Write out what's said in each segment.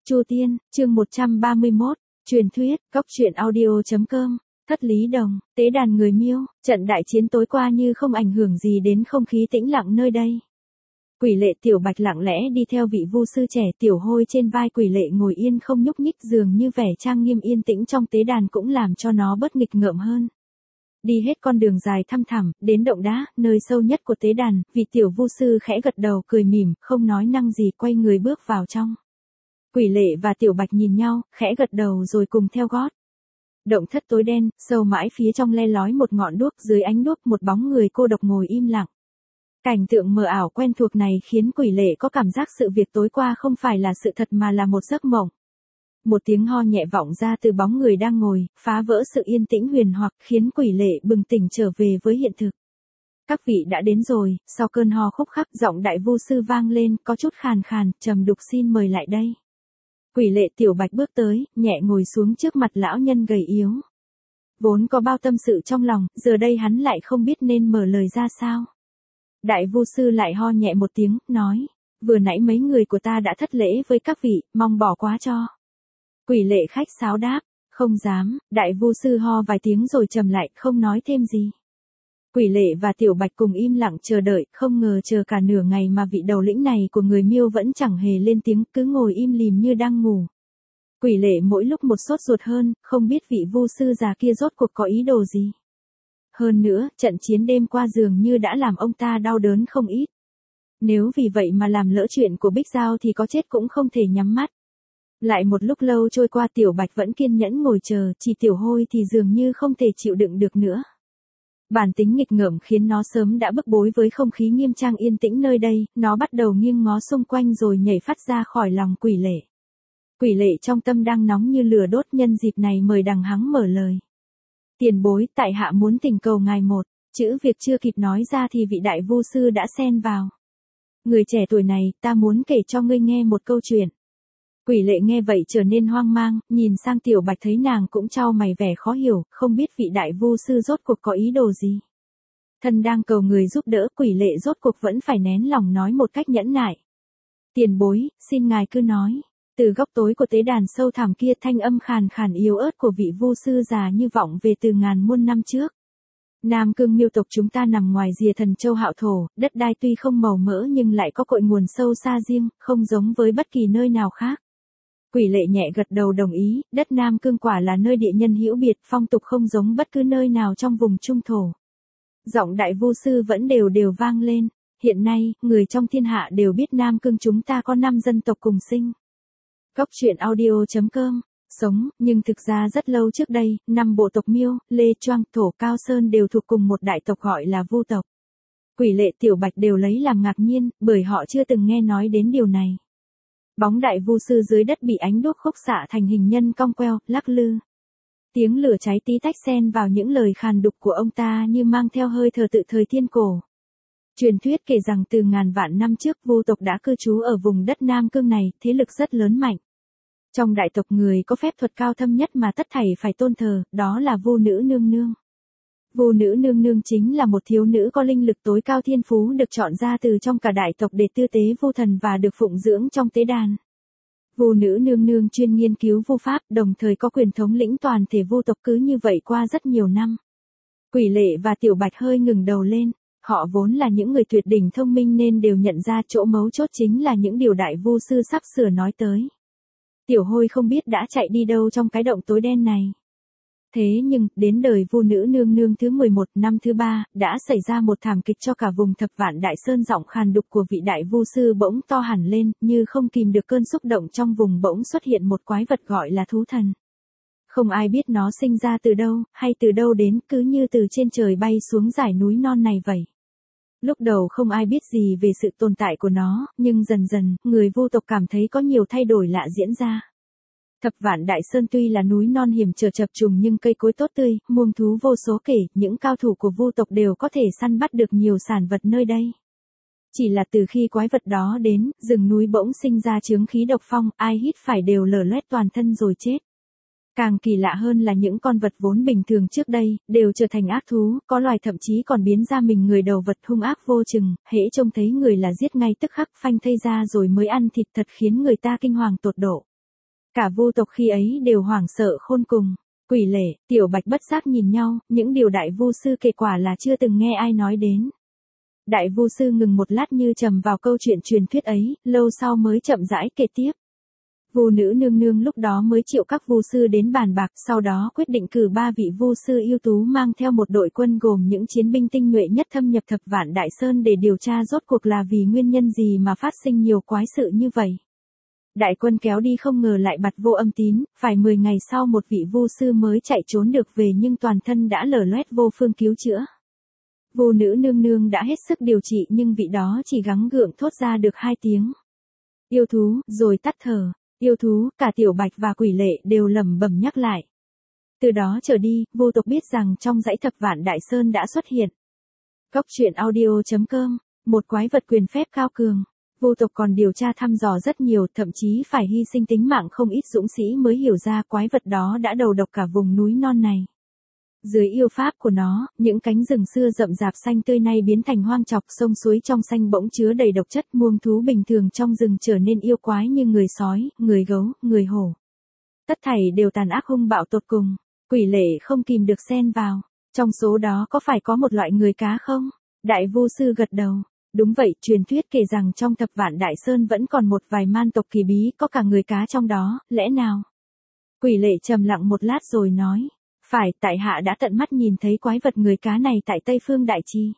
Chu Tiên, chương 131, truyền thuyết, cóc truyện audio.com, Thất Lý Đồng, tế đàn người Miêu, trận đại chiến tối qua như không ảnh hưởng gì đến không khí tĩnh lặng nơi đây. Quỷ Lệ Tiểu Bạch lặng lẽ đi theo vị vu sư trẻ, Tiểu Hôi trên vai Quỷ Lệ ngồi yên không nhúc nhích, dường như vẻ trang nghiêm yên tĩnh trong tế đàn cũng làm cho nó bớt nghịch ngợm hơn. Đi hết con đường dài thăm thẳm, đến động đá, nơi sâu nhất của tế đàn, vị tiểu vu sư khẽ gật đầu cười mỉm, không nói năng gì quay người bước vào trong. Quỷ Lệ và Tiểu Bạch nhìn nhau, khẽ gật đầu rồi cùng theo gót. Động thất tối đen, sâu mãi phía trong le lói một ngọn đuốc, dưới ánh đuốc một bóng người cô độc ngồi im lặng. Cảnh tượng mờ ảo quen thuộc này khiến Quỷ Lệ có cảm giác sự việc tối qua không phải là sự thật mà là một giấc mộng. Một tiếng ho nhẹ vọng ra từ bóng người đang ngồi, phá vỡ sự yên tĩnh huyền hoặc, khiến Quỷ Lệ bừng tỉnh trở về với hiện thực. Các vị đã đến rồi, sau cơn ho khúc khắc, giọng đại vu sư vang lên, có chút khàn khàn, trầm đục, xin mời lại đây. Quỷ Lệ Tiểu Bạch bước tới, nhẹ ngồi xuống trước mặt lão nhân gầy yếu. Vốn có bao tâm sự trong lòng, giờ đây hắn lại không biết nên mở lời ra sao. Đại vu sư lại ho nhẹ một tiếng, nói, vừa nãy mấy người của ta đã thất lễ với các vị, mong bỏ quá cho. Quỷ Lệ khách sáo đáp, không dám, đại vu sư ho vài tiếng rồi trầm lại, không nói thêm gì. Quỷ Lệ và Tiểu Bạch cùng im lặng chờ đợi, không ngờ chờ cả nửa ngày mà vị đầu lĩnh này của người Miêu vẫn chẳng hề lên tiếng, cứ ngồi im lìm như đang ngủ. Quỷ Lệ mỗi lúc một sốt ruột hơn, không biết vị vu sư già kia rốt cuộc có ý đồ gì. Hơn nữa, trận chiến đêm qua dường như đã làm ông ta đau đớn không ít. Nếu vì vậy mà làm lỡ chuyện của Bích Giao thì có chết cũng không thể nhắm mắt. Lại một lúc lâu trôi qua, Tiểu Bạch vẫn kiên nhẫn ngồi chờ, chỉ Tiểu Hôi thì dường như không thể chịu đựng được nữa. Bản tính nghịch ngợm khiến nó sớm đã bức bối với không khí nghiêm trang yên tĩnh nơi đây, nó bắt đầu nghiêng ngó xung quanh rồi nhảy phát ra khỏi lòng Quỷ Lệ. Quỷ Lệ trong tâm đang nóng như lửa đốt, nhân dịp này mời đằng hắng mở lời. Tiền bối, tại hạ muốn thỉnh cầu ngài một, chữ việc chưa kịp nói ra thì vị đại vu sư đã xen vào. Người trẻ tuổi này, ta muốn kể cho ngươi nghe một câu chuyện. Quỷ Lệ nghe vậy trở nên hoang mang, nhìn sang Tiểu Bạch thấy nàng cũng chau mày vẻ khó hiểu, không biết vị đại vu sư rốt cuộc có ý đồ gì. Thân đang cầu người giúp đỡ, Quỷ Lệ rốt cuộc vẫn phải nén lòng nói một cách nhẫn nại. Tiền bối, xin ngài cứ nói. Từ góc tối của tế đàn sâu thẳm kia, thanh âm khàn khàn yếu ớt của vị vu sư già như vọng về từ ngàn muôn năm trước. Nam Cương Miêu tộc chúng ta nằm ngoài rìa Thần Châu Hạo Thổ, đất đai tuy không màu mỡ nhưng lại có cội nguồn sâu xa riêng, không giống với bất kỳ nơi nào khác. Quỷ Lệ nhẹ gật đầu đồng ý, đất Nam Cương quả là nơi địa nhân hữu biệt, phong tục không giống bất cứ nơi nào trong vùng Trung Thổ. Giọng đại vu sư vẫn đều đều vang lên, hiện nay, người trong thiên hạ đều biết Nam Cương chúng ta có 5 dân tộc cùng sinh. Cóc truyện audio.com, sống, nhưng thực ra rất lâu trước đây, 5 bộ tộc Miêu, Lê, Choang, Thổ, Cao Sơn đều thuộc cùng một đại tộc gọi là Vu tộc. Quỷ Lệ, Tiểu Bạch đều lấy làm ngạc nhiên, bởi họ chưa từng nghe nói đến điều này. Bóng đại vu sư dưới đất bị ánh đuốc khúc xạ thành hình nhân cong queo, lắc lư. Tiếng lửa cháy tí tách xen vào những lời khàn đục của ông ta như mang theo hơi thở tự thời thiên cổ. Truyền thuyết kể rằng từ ngàn vạn năm trước, Vu tộc đã cư trú ở vùng đất Nam Cương này, thế lực rất lớn mạnh. Trong đại tộc người có phép thuật cao thâm nhất mà tất thảy phải tôn thờ, đó là Vu nữ nương nương. Vu nữ nương nương chính là một thiếu nữ có linh lực tối cao thiên phú được chọn ra từ trong cả đại tộc để tư tế vu thần và được phụng dưỡng trong tế đàn. Vu nữ nương nương chuyên nghiên cứu vu pháp, đồng thời có quyền thống lĩnh toàn thể vu tộc, cứ như vậy qua rất nhiều năm. Quỷ Lệ và Tiểu Bạch hơi ngừng đầu lên, họ vốn là những người tuyệt đỉnh thông minh nên đều nhận ra chỗ mấu chốt chính là những điều đại vu sư sắp sửa nói tới. Tiểu Hôi không biết đã chạy đi đâu trong cái động tối đen này. Thế nhưng, đến đời Vu nữ nương nương thứ 11, năm thứ 3, đã xảy ra một thảm kịch cho cả vùng Thập Vạn Đại Sơn. Giọng khàn đục của vị đại vu sư bỗng to hẳn lên, như không kìm được cơn xúc động, trong vùng bỗng xuất hiện một quái vật gọi là thú thần. Không ai biết nó sinh ra từ đâu, hay từ đâu đến, cứ như từ trên trời bay xuống dải núi non này vậy. Lúc đầu không ai biết gì về sự tồn tại của nó, nhưng dần dần, người Vu tộc cảm thấy có nhiều thay đổi lạ diễn ra. Thập Vạn Đại Sơn tuy là núi non hiểm trở chập trùng nhưng cây cối tốt tươi, muông thú vô số kể, những cao thủ của Vu tộc đều có thể săn bắt được nhiều sản vật nơi đây. Chỉ là từ khi quái vật đó đến, rừng núi bỗng sinh ra chướng khí độc phong, ai hít phải đều lở loét toàn thân rồi chết. Càng kỳ lạ hơn là những con vật vốn bình thường trước đây, đều trở thành ác thú, có loài thậm chí còn biến ra mình người đầu vật hung ác vô chừng, hễ trông thấy người là giết ngay tức khắc, phanh thây ra rồi mới ăn thịt, thật khiến người ta kinh hoàng tột độ. Cả vu tộc khi ấy đều hoảng sợ khôn cùng. Quỷ Lệ, Tiểu Bạch bất giác nhìn nhau, những điều đại vu sư kể quả là chưa từng nghe ai nói đến. Đại vu sư ngừng một lát như trầm vào câu chuyện truyền thuyết ấy, lâu sau mới chậm rãi kể tiếp. Vu nữ nương nương lúc đó mới triệu các vu sư đến bàn bạc, sau đó quyết định cử 3 vị vu sư ưu tú mang theo một đội quân gồm những chiến binh tinh nhuệ nhất thâm nhập Thập Vạn Đại Sơn để điều tra rốt cuộc là vì nguyên nhân gì mà phát sinh nhiều quái sự như vậy. Đại quân kéo đi không ngờ lại bặt vô âm tín, phải 10 ngày sau một vị vu sư mới chạy trốn được về nhưng toàn thân đã lở loét vô phương cứu chữa. Vu nữ nương nương đã hết sức điều trị nhưng vị đó chỉ gắng gượng thốt ra được 2 tiếng. Yêu thú, rồi tắt thở. Yêu thú, cả Tiểu Bạch và Quỷ Lệ đều lẩm bẩm nhắc lại. Từ đó trở đi, vu tộc biết rằng trong dãy Thập Vạn Đại Sơn đã xuất hiện. Cốc truyện audio.com, một quái vật quyền phép cao cường. Vu tộc còn điều tra thăm dò rất nhiều, thậm chí phải hy sinh tính mạng không ít dũng sĩ mới hiểu ra quái vật đó đã đầu độc cả vùng núi non này. Dưới yêu pháp của nó, những cánh rừng xưa rậm rạp xanh tươi nay biến thành hoang trọc, sông suối trong xanh bỗng chứa đầy độc chất, muông thú bình thường trong rừng trở nên yêu quái như người sói, người gấu, người hổ. Tất thảy đều tàn ác hung bạo tột cùng. Quỷ Lệ không kìm được xen vào. Trong số đó có phải có một loại người cá không? Đại vu sư gật đầu. Đúng vậy, truyền thuyết kể rằng trong Thập Vạn Đại Sơn vẫn còn một vài man tộc kỳ bí, có cả người cá trong đó, lẽ nào? Quỷ Lệ trầm lặng một lát rồi nói. Phải, tại hạ đã tận mắt nhìn thấy quái vật người cá này tại Tây Phương Đại Chi.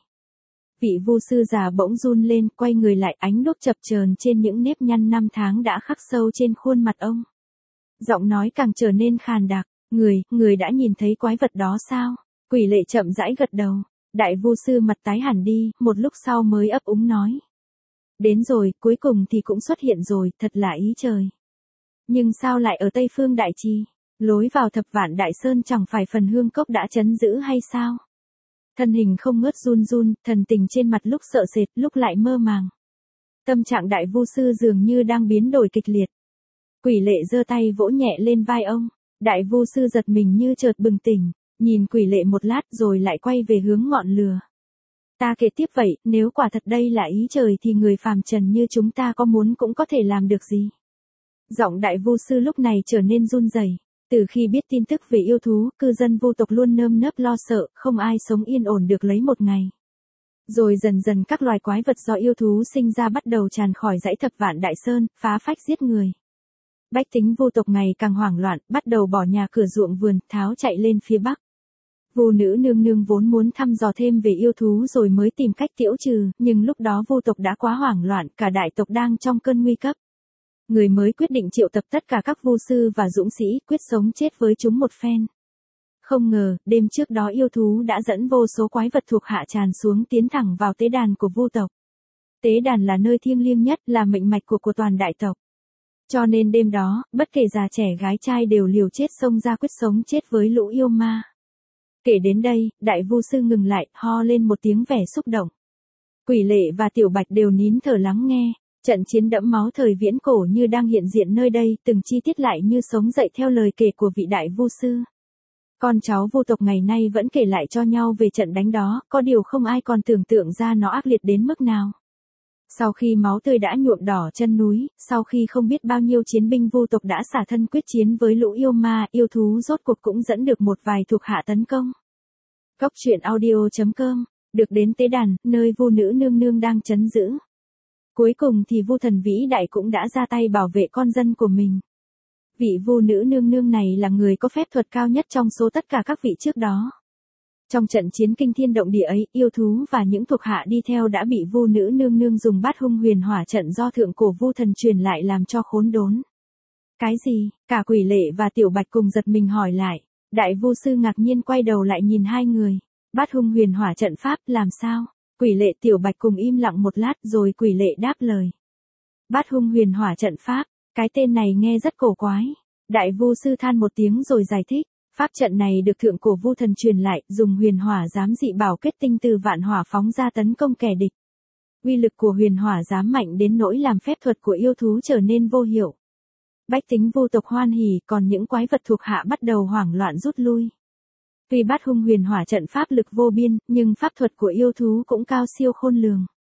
Vị vu sư già bỗng run lên, quay người lại, ánh đuốc chập chờn trên những nếp nhăn năm tháng đã khắc sâu trên khuôn mặt ông. Giọng nói càng trở nên khàn đặc. Người đã nhìn thấy quái vật đó sao? Quỷ Lệ chậm rãi gật đầu. Đại vu sư mặt tái hẳn đi, một lúc sau mới ấp úng nói. Đến rồi, cuối cùng thì cũng xuất hiện rồi, thật là ý trời. Nhưng sao lại ở Tây Phương Đại Chi? Lối vào Thập Vạn Đại Sơn chẳng phải phần hương cốc đã trấn giữ hay sao? Thân hình không ngớt run run, thần tình trên mặt lúc sợ sệt, lúc lại mơ màng. Tâm trạng đại vu sư dường như đang biến đổi kịch liệt. Quỷ Lệ giơ tay vỗ nhẹ lên vai ông. Đại vu sư giật mình như chợt bừng tỉnh, nhìn Quỷ Lệ một lát rồi lại quay về hướng ngọn lửa. Ta kể tiếp vậy, nếu quả thật đây là ý trời thì người phàm trần như chúng ta có muốn cũng có thể làm được gì? Giọng đại vu sư lúc này trở nên run rẩy. Từ khi biết tin tức về yêu thú, cư dân vu tộc luôn nơm nớp lo sợ, không ai sống yên ổn được lấy một ngày. Rồi dần dần các loài quái vật do yêu thú sinh ra bắt đầu tràn khỏi dãy Thập Vạn Đại Sơn, phá phách giết người. Bách tính vu tộc ngày càng hoảng loạn, bắt đầu bỏ nhà cửa ruộng vườn, tháo chạy lên phía bắc. Vu nữ nương nương vốn muốn thăm dò thêm về yêu thú rồi mới tìm cách tiễu trừ, nhưng lúc đó vu tộc đã quá hoảng loạn, cả đại tộc đang trong cơn nguy cấp. Người mới quyết định triệu tập tất cả các vu sư và dũng sĩ, quyết sống chết với chúng một phen. Không ngờ, đêm trước đó yêu thú đã dẫn vô số quái vật thuộc hạ tràn xuống tiến thẳng vào tế đàn của vu tộc. Tế đàn là nơi thiêng liêng nhất, là mệnh mạch của toàn đại tộc. Cho nên đêm đó, bất kể già trẻ gái trai đều liều chết xông ra quyết sống chết với lũ yêu ma. Kể đến đây, đại vu sư ngừng lại, ho lên một tiếng vẻ xúc động. Quỷ Lệ và Tiểu Bạch đều nín thở lắng nghe. Trận chiến đẫm máu thời viễn cổ như đang hiện diện nơi đây, từng chi tiết lại như sống dậy theo lời kể của vị đại vu sư. Con cháu vu tộc ngày nay vẫn kể lại cho nhau về trận đánh đó, có điều không ai còn tưởng tượng ra nó ác liệt đến mức nào. Sau khi máu tươi đã nhuộm đỏ chân núi, sau khi không biết bao nhiêu chiến binh vu tộc đã xả thân quyết chiến với lũ yêu ma, yêu thú rốt cuộc cũng dẫn được một vài thuộc hạ tấn công. Cốc truyện audio.com, được đến tế đàn, nơi vu nữ nương nương đang trấn giữ. Cuối cùng thì vu thần vĩ đại cũng đã ra tay bảo vệ con dân của mình. Vị vu nữ nương nương này là người có phép thuật cao nhất trong số tất cả các vị trước đó. Trong trận chiến kinh thiên động địa ấy, yêu thú và những thuộc hạ đi theo đã bị vu nữ nương nương dùng bát hung huyền hỏa trận do thượng cổ vu thần truyền lại làm cho khốn đốn. Cái gì? Cả Quỷ Lệ và Tiểu Bạch cùng giật mình hỏi lại. Đại vu sư ngạc nhiên quay đầu lại nhìn hai người. Bát hung huyền hỏa trận pháp, làm sao? Quỷ Lệ Tiểu Bạch cùng im lặng một lát rồi Quỷ Lệ đáp lời. Bát hung huyền hỏa trận pháp, cái tên này nghe rất cổ quái. Đại vu sư than một tiếng rồi giải thích. Pháp trận này được thượng cổ vu thần truyền lại, dùng huyền hỏa giám dị bảo kết tinh từ vạn hỏa phóng ra tấn công kẻ địch. Uy lực của huyền hỏa giám mạnh đến nỗi làm phép thuật của yêu thú trở nên vô hiệu. Bách tính vu tộc hoan hỉ, còn những quái vật thuộc hạ bắt đầu hoảng loạn rút lui. Tuy bát hung huyền hỏa trận pháp lực vô biên, nhưng pháp thuật của yêu thú cũng cao siêu khôn lường.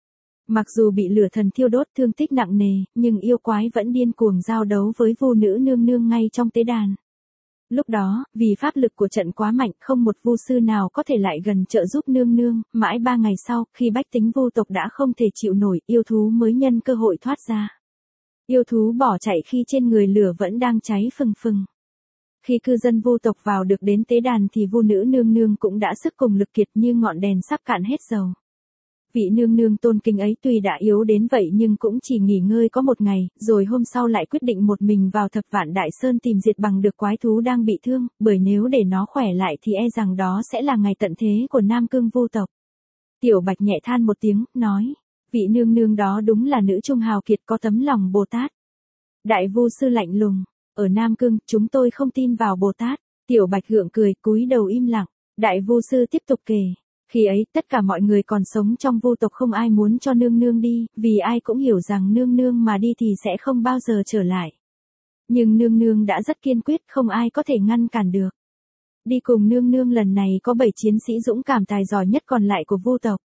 Mặc dù bị lửa thần thiêu đốt thương tích nặng nề, nhưng yêu quái vẫn điên cuồng giao đấu với vu nữ nương nương ngay trong tế đàn. Lúc đó, vì pháp lực của trận quá mạnh, không một vu sư nào có thể lại gần trợ giúp nương nương, mãi 3 ngày sau, khi bách tính vu tộc đã không thể chịu nổi, yêu thú mới nhân cơ hội thoát ra. Yêu thú bỏ chạy khi trên người lửa vẫn đang cháy phừng phừng. Khi cư dân vu tộc vào được đến tế đàn thì vu nữ nương nương cũng đã sức cùng lực kiệt như ngọn đèn sắp cạn hết dầu. Vị nương nương tôn kính ấy tuy đã yếu đến vậy nhưng cũng chỉ nghỉ ngơi có 1 ngày, rồi hôm sau lại quyết định một mình vào Thập Vạn Đại Sơn tìm diệt bằng được quái thú đang bị thương, bởi nếu để nó khỏe lại thì e rằng đó sẽ là ngày tận thế của Nam Cương vu tộc. Tiểu Bạch nhẹ than một tiếng, nói, vị nương nương đó đúng là nữ trung hào kiệt có tấm lòng Bồ Tát. Đại vu sư lạnh lùng, ở Nam Cương chúng tôi không tin vào Bồ Tát. Tiểu Bạch gượng cười, cúi đầu im lặng. Đại vu sư tiếp tục kể. Khi ấy, tất cả mọi người còn sống trong vu tộc không ai muốn cho nương nương đi, vì ai cũng hiểu rằng nương nương mà đi thì sẽ không bao giờ trở lại. Nhưng nương nương đã rất kiên quyết, không ai có thể ngăn cản được. Đi cùng nương nương lần này có 7 chiến sĩ dũng cảm tài giỏi nhất còn lại của vu tộc.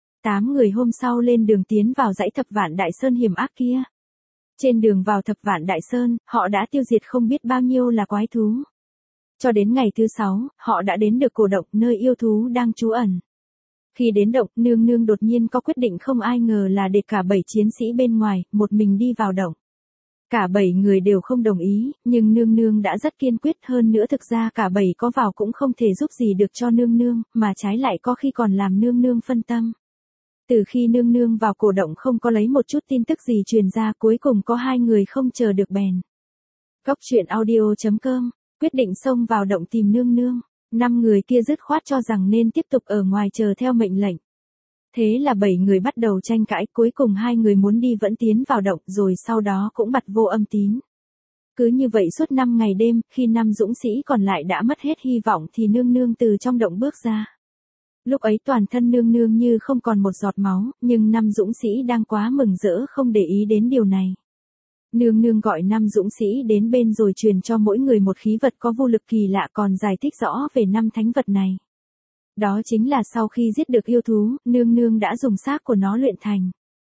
8 người hôm sau lên đường tiến vào dãy Thập Vạn Đại Sơn hiểm ác kia. Trên đường vào Thập Vạn Đại Sơn, họ đã tiêu diệt không biết bao nhiêu là quái thú. Cho đến ngày thứ 6, họ đã đến được cổ động nơi yêu thú đang trú ẩn. Khi đến động, nương nương đột nhiên có quyết định không ai ngờ là để cả 7 chiến sĩ bên ngoài, một mình đi vào động. Cả 7 người đều không đồng ý, nhưng nương nương đã rất kiên quyết, hơn nữa thực ra cả 7 có vào cũng không thể giúp gì được cho nương nương, mà trái lại có khi còn làm nương nương phân tâm. Từ khi nương nương vào cổ động không có lấy một chút tin tức gì truyền ra, cuối cùng có 2 người không chờ được bèn. Góc truyện audio.com, quyết định xông vào động tìm nương nương. 5 người kia dứt khoát cho rằng nên tiếp tục ở ngoài chờ theo mệnh lệnh. Thế là 7 người bắt đầu tranh cãi, cuối cùng 2 người muốn đi vẫn tiến vào động, rồi sau đó cũng bặt vô âm tín. Cứ như vậy suốt 5 ngày đêm, khi 5 dũng sĩ còn lại đã mất hết hy vọng thì nương nương từ trong động bước ra. Lúc ấy toàn thân nương nương như không còn một giọt máu, nhưng 5 dũng sĩ đang quá mừng rỡ không để ý đến điều này. Nương nương gọi 5 dũng sĩ đến bên rồi truyền cho mỗi người một khí vật có vô lực kỳ lạ, còn giải thích rõ về 5 thánh vật này. Đó chính là sau khi giết được yêu thú, nương nương đã dùng xác của nó luyện thành.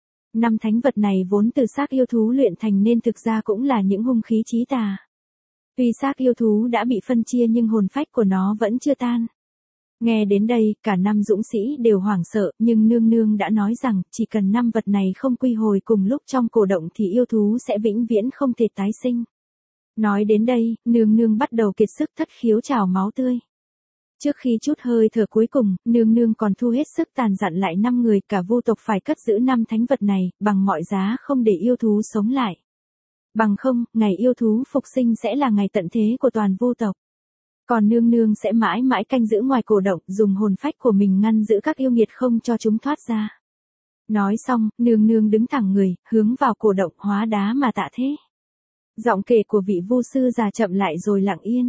5 thánh vật này vốn từ xác yêu thú luyện thành nên thực ra cũng là những hung khí chí tà. Tuy xác yêu thú đã bị phân chia nhưng hồn phách của nó vẫn chưa tan. Nghe đến đây, cả 5 dũng sĩ đều hoảng sợ, nhưng nương nương đã nói rằng, chỉ cần 5 vật này không quy hồi cùng lúc trong cổ động thì yêu thú sẽ vĩnh viễn không thể tái sinh. Nói đến đây, nương nương bắt đầu kiệt sức thất khiếu trào máu tươi. Trước khi chút hơi thở cuối cùng, nương nương còn thu hết sức tàn dặn lại 5 người cả vu tộc phải cất giữ 5 thánh vật này, bằng mọi giá không để yêu thú sống lại. Bằng không, ngày yêu thú phục sinh sẽ là ngày tận thế của toàn vu tộc. Còn nương nương sẽ mãi mãi canh giữ ngoài cổ động, dùng hồn phách của mình ngăn giữ các yêu nghiệt không cho chúng thoát ra. Nói xong, nương nương đứng thẳng người, hướng vào cổ động hóa đá mà tạ thế. Giọng kể của vị vu sư già chậm lại rồi lặng yên.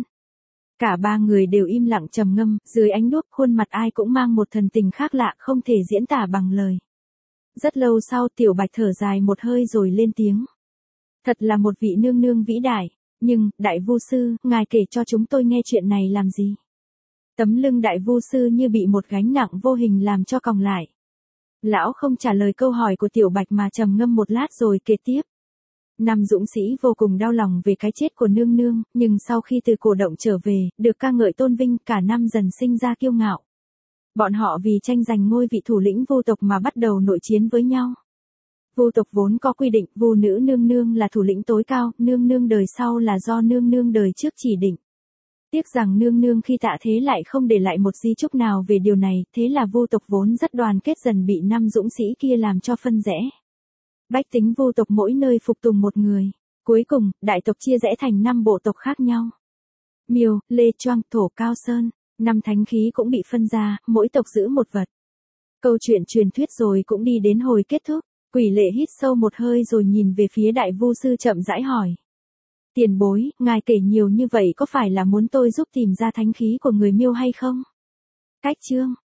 Cả 3 người đều im lặng trầm ngâm, dưới ánh đuốc khuôn mặt ai cũng mang một thần tình khác lạ không thể diễn tả bằng lời. Rất lâu sau Tiểu Bạch thở dài một hơi rồi lên tiếng. Thật là một vị nương nương vĩ đại. Nhưng, đại vu sư, ngài kể cho chúng tôi nghe chuyện này làm gì? Tấm lưng đại vu sư như bị một gánh nặng vô hình làm cho còng lại. Lão không trả lời câu hỏi của Tiểu Bạch mà trầm ngâm một lát rồi kể tiếp. 5 dũng sĩ vô cùng đau lòng về cái chết của nương nương, nhưng sau khi từ cổ động trở về, được ca ngợi tôn vinh, cả 5 dần sinh ra kiêu ngạo. Bọn họ vì tranh giành ngôi vị thủ lĩnh vu tộc mà bắt đầu nội chiến với nhau. Vu tộc vốn có quy định, vu nữ nương nương là thủ lĩnh tối cao, nương nương đời sau là do nương nương đời trước chỉ định. Tiếc rằng nương nương khi tạ thế lại không để lại một di chúc nào về điều này, thế là vu tộc vốn rất đoàn kết dần bị 5 dũng sĩ kia làm cho phân rẽ. Bách tính vu tộc mỗi nơi phục tùng một người. Cuối cùng, đại tộc chia rẽ thành 5 bộ tộc khác nhau. Miêu, Lê Choang, Thổ Cao Sơn, 5 thánh khí cũng bị phân ra, mỗi tộc giữ một vật. Câu chuyện truyền thuyết rồi cũng đi đến hồi kết thúc. Quỷ Lệ hít sâu một hơi rồi nhìn về phía đại vu sư chậm rãi hỏi. Tiền bối, ngài kể nhiều như vậy có phải là muốn tôi giúp tìm ra thánh khí của người Miêu hay không? Cách chương.